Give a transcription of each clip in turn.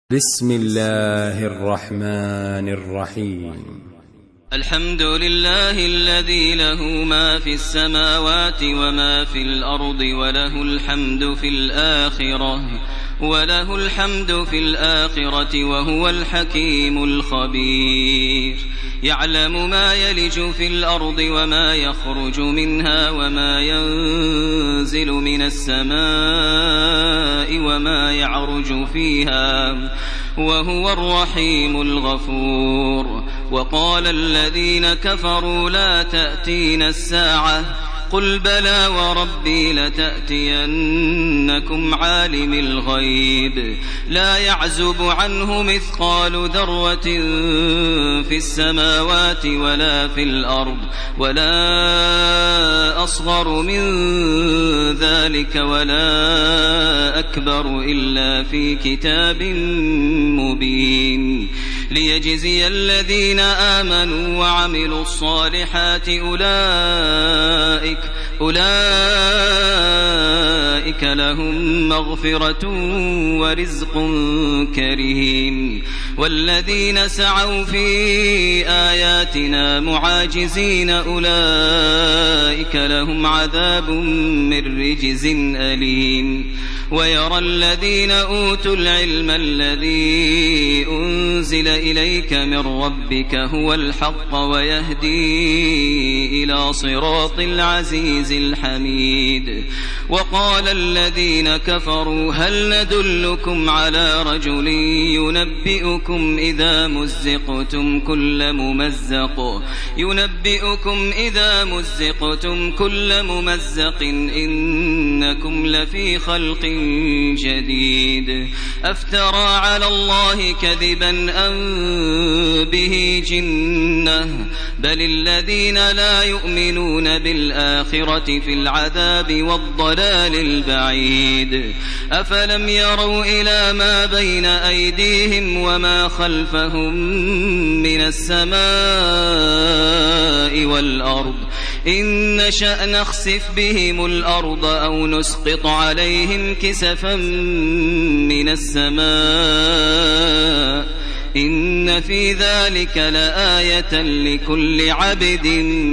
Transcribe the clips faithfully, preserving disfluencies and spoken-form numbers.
بسم الله الرحمن الرحيم. الحمد لله الذي له ما في السماوات وما في الأرض وله الحمد في الآخرة وله الحمد في الآخرة وهو الحكيم الخبير. يعلم ما يلج في الأرض وما يخرج منها وما ينزل من السماء وما يعرج فيها وهو الرحيم الغفور. وقال الذين كفروا لا تأتينا الساعة قل بلى وربي لتأتينكم عالم الغيب لا يعزب عنه مثقال ذرة في السماوات ولا في الأرض ولا أصغر من ذلك ولا أكبر إلا في كتاب مبين ليجزي الذين آمنوا وعملوا الصالحات أولئك أولئك لهم مغفرة ورزق كريم. والذين سعوا في آياتنا معاجزين أولئك لهم عذاب من رجز أليم. ويرى الذين أوتوا العلم الذي أنزل إليك من ربك هو الحق ويهدي إلى صراط العزيز الحميد. وقال الذين كفروا هل ندلكم على رجل ينبئكم إذا مزقتم كل ممزق ينبئكم إذا مزقتم كل ممزق إنكم لفي خلق جديد. أفترى على الله كذبا أم به جنة بل الذين لا يؤمنون بالآخرة في العذاب والضلال البعيد. أفلم يروا إلى ما بين أيديهم وما خلفهم من السماء والأرض إن نشأ نخسف بهم الأرض أو نسقط عليهم كسفا من السماء إن في ذلك لآية لكل عبد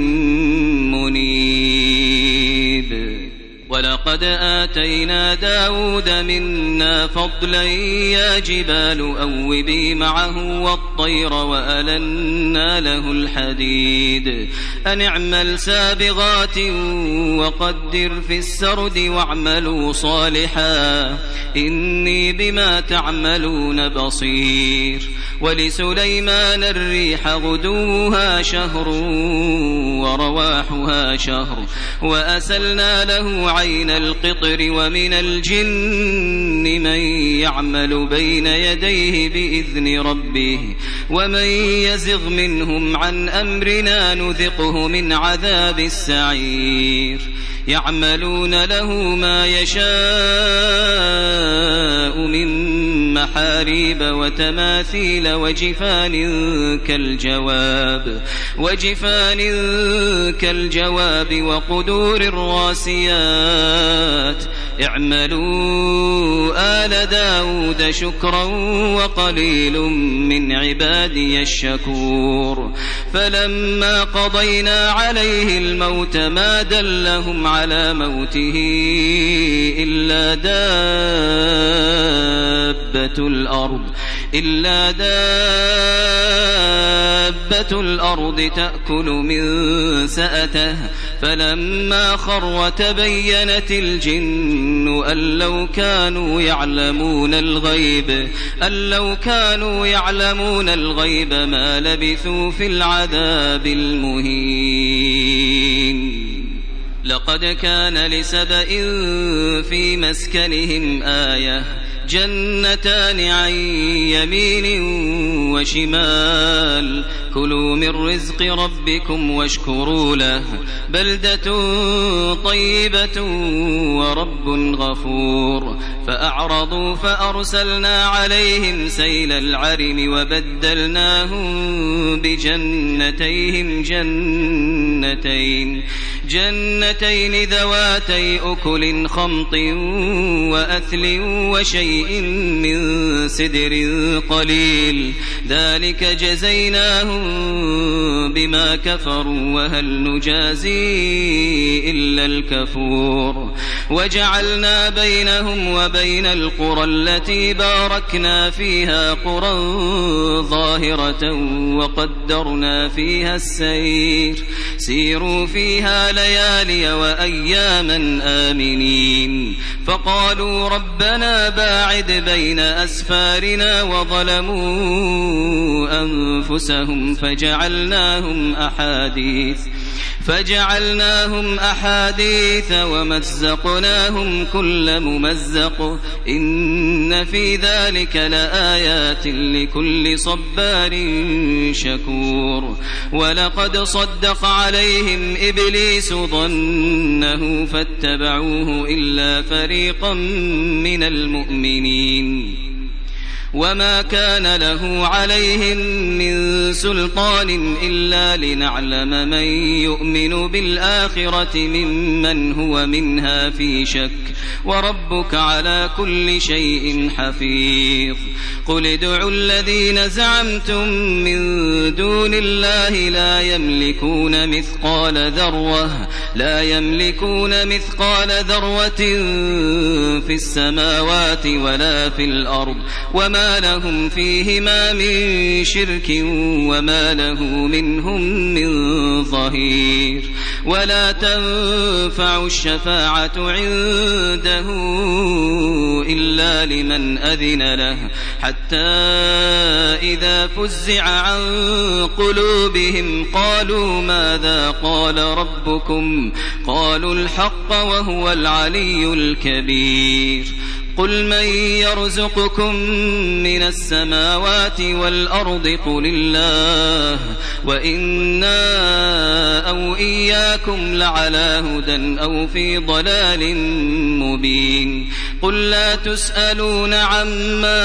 منيب. ولقد آتينا داود منا فضلا يا جبال أوبي معه والطير وألنا له الحديد أن اعمل سابغات وقدر في السرد واعملوا صالحا إني بما تعملون بصير. ولسليمان الريح غدوها شهر ورواحها شهر وأسلنا له عين القطر ومن الجن من يعمل بين يديه بإذن ربه ومن يزغ منهم عن أمرنا نذقه من عذاب السعير. يعملون له ما يشاء من محاريب وتماثيل وجفان كالجواب وجفان كالجواب وقدور الراسيات. اعملوا آل داود شكرا وقليل من عبادي الشكور. فلما قضينا عليه الموت ما دلهم على موته إلا دابة الأرض إلا دابة الأرض تأكل من سأته فلما خر تبينت الجن أن لو كانوا يعلمون الغيب أن لو كانوا يعلمون الغيب ما لبثوا في العذاب المهين. لقد كان لسبإ في مسكنهم آية جنتان عن يمين وشمال كلوا من رزق ربكم واشكروا له بلدة طيبة ورب غفور فأعرضوا فأرسلنا عليهم سيل العرم وبدلناهم بجنتيهم جنتين جنتين ذواتي أكل خمط وأثل وشيء من سدر قليل ذلك جزيناهم بما كفروا وهل نجازي إلا الكفور وجعلنا بينهم وبين القرى التي باركنا فيها قرى ظاهرة وقدرنا فيها السير سيروا فيها ليالي وأياما آمنين فقالوا ربنا باعد بين أسفارنا وظلموا أنفسهم فجعلناهم أحاديث فجعلناهم أحاديث ومزقناهم كل ممزق إن في ذلك لآيات لكل صبار شكور ولقد صدق عليهم إبليس ظنه فاتبعوه إلا فريقا من المؤمنين وما كان له عليهم من سلطان إلا لنعلم من يؤمن بالآخرة ممن هو منها في شك وربك على كل شيء حفيظ قل ادعوا الذين زعمتم من دون الله لا يملكون مثقال ذرة لا يملكون مثقال ذرة في السماوات ولا في الأرض وما لهم فيهما من شرك وما له منهم من ظهير ولا تنفع الشفاعة عنده إلا لمن أذن له حتى إذا فزع عن قلوبهم قالوا ماذا قال ربكم قالوا الحق وهو العلي الكبير قل من يرزقكم من السماوات والأرض قل الله وإنا أو إياكم لعلى هدى أو في ضلال مبين قل لا تسألون عما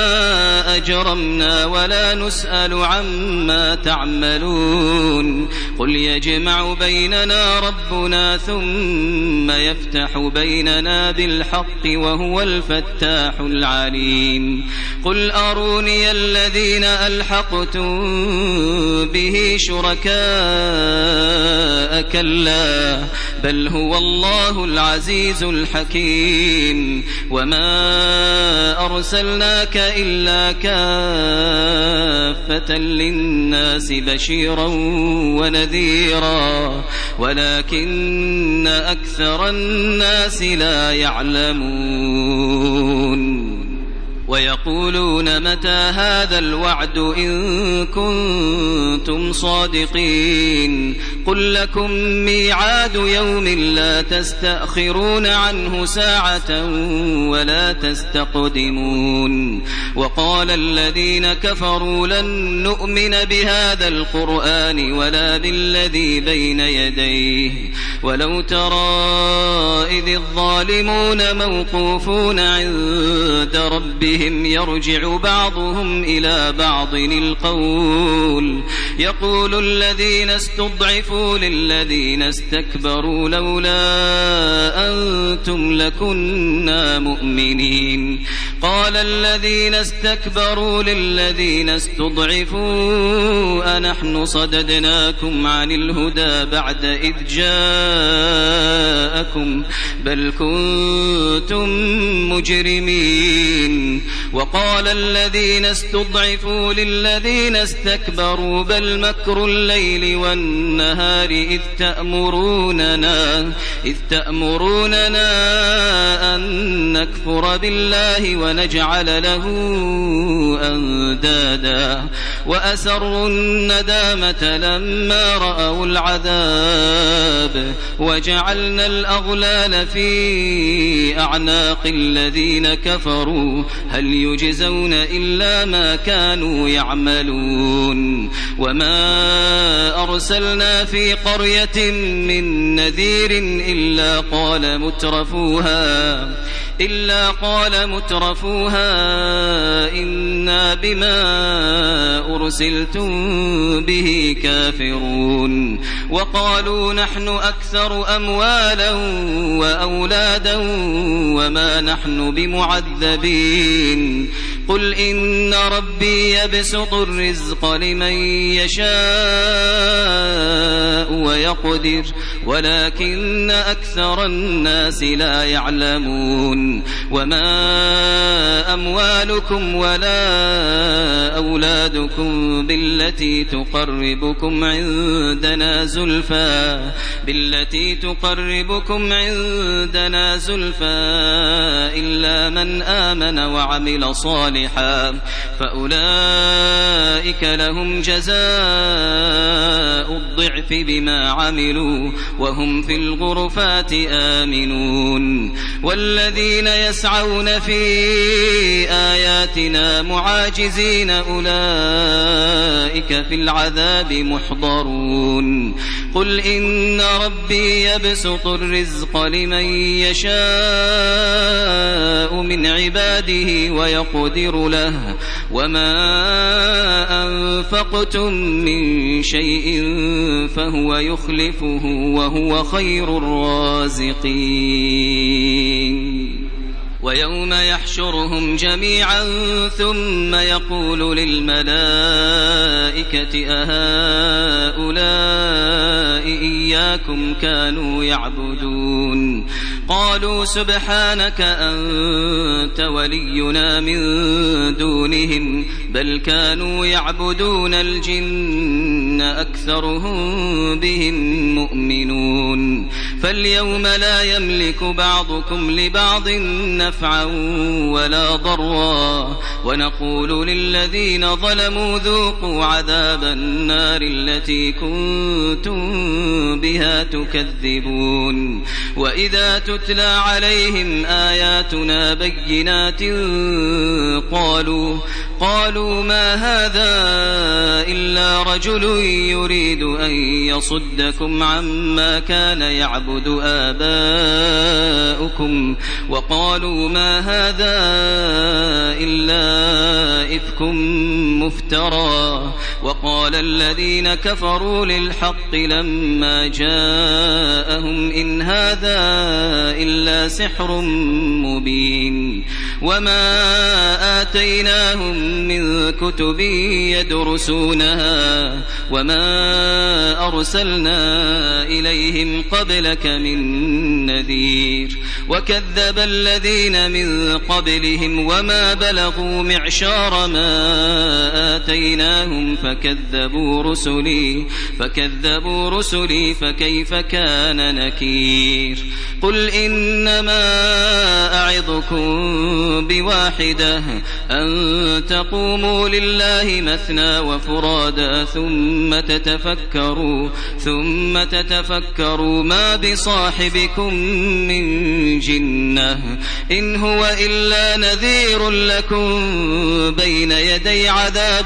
أجرمنا ولا نسأل عما تعملون قل يجمع بيننا ربنا ثم يفتح بيننا بالحق وهو الفتاح العليم قل أروني الذين ألحقتم به شركاء كلا بل هو الله العزيز الحكيم وما أرسلناك إلا كافة للناس بشيرا ونذيرا ولكن أكثر الناس لا يعلمون ويقولون متى هذا الوعد إن كنتم صادقين قل لكم ميعاد يوم لا تستأخرون عنه ساعة ولا تستقدمون وقال الذين كفروا لن نؤمن بهذا القرآن ولا بالذي بين يديه ولو ترى إذ الظالمون موقوفون عند ربهم يرجع بعضهم إلى بعض القول يقول الذين استضعفوا للذين استكبروا لولا أنتم لكنا مؤمنين قال الذين استكبروا للذين استضعفوا أنحن صددناكم عن الهدى بعد إذ جاءكم بل كنتم مجرمين وقال الذين استضعفوا للذين استكبروا بل مكر الليل والنهار إذ تأمروننا إذ تأمروننا أن نكفر بالله ونجعل له أندادا وأسروا الندامة لما رأوا العذاب وجعلنا الأغلال في أعناق الذين كفروا هل يجزون إلا ما كانوا يعملون وما أرسلنا في قرية من نذير إلا قال مترفوها إلا قال مترفوها إنا بما أرسلتم به كافرون وقالوا نحن أكثر أموالا وأولادا وما نحن بمعذبين قل إن ربي يبسط الرزق لمن يشاء ويقدر ولكن أكثر الناس لا يعلمون وما أموالكم ولا أولادكم بالتي تقربكم عندنا زلفى بالتي تقربكم عندنا زلفى إلا من آمن وعمل صالحا فأولئك لهم جزاء الضعف بما عملوا وهم في الغرفات آمنون والذين يسعون في آياتنا معاجزين أولئك في العذاب محضرون قل إن ربي يبسط الرزق لمن يشاء من عباده ويقدر له وما أنفقتم من شيء فهو يخلفه وهو خير الرازقين ويوم يحشرهم جميعا ثم يقول للملائكة أهؤلاء إياكم كانوا يعبدون قالوا سبحانك أنت ولينا من دونهم بل كانوا يعبدون الجن أكثرهم بهم مؤمنون فاليوم لا يملك بعضكم لبعض نفعا ولا ضرا ونقول للذين ظلموا ذوقوا عذاب النار التي كنتم بها تكذبون وإذا تتلى عليهم آياتنا بينات قالوا قالوا ما هذا إلا رجل يريد أن يصدكم عما كان يعبد آباؤكم وقالوا ما هذا إلا إفك مفترى وقال الذين كفروا للحق لما جاءهم إن هذا إلا سحر مبين وما آتيناهم من كتب يدرسونها وما أرسلنا إليهم قبلك من نذير وكذب الذين من قبلهم وما بلغوا معشار ما آتيناهم فكذبوا رسلي فكذبوا رسلي فكيف كان نكير قل إنما أعظكم بواحدة أن تقوموا لله مثنى وفرادا ثم تتفكروا ثم تتفكروا ما بصاحبكم من جنة إن هو إلا نذير لكم بين يدي عذاب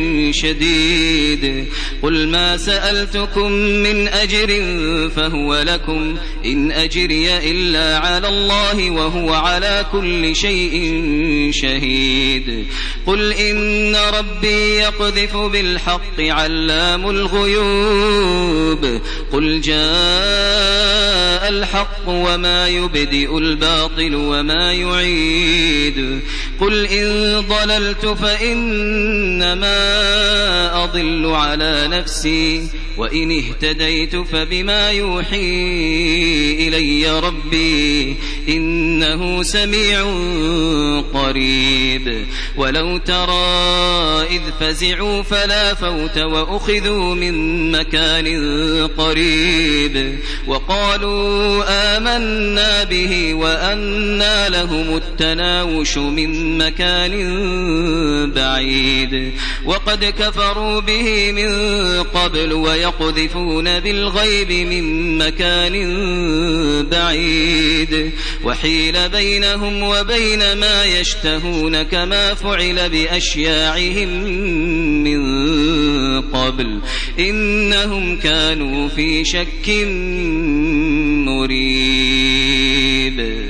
شديد قل ما سألتكم من أجر فهو لكم إن أجري إلا على الله وهو على كل شيء شهيد قل إن ربي يقذف بالحق علام الغيوب قل جاء الحق وما يبدئ الباطل وما يعيد قل إن ضللت فإنما أضل على نفسي وإن اهتديت فبما يوحي إلي ربي إنه سميع قريب ولو ترى إذ فزعوا فلا فوت وأخذوا من مكان قريب وقالوا آمنا به وأنى لهم التناوش من مكان بعيد وقد كفروا به من قبل ويقذفون بالغيب من مكان بعيد وحيل بينهم وبين ما يشتهون كما فعل بأشياعهم من قبل إنهم كانوا في شك مريب.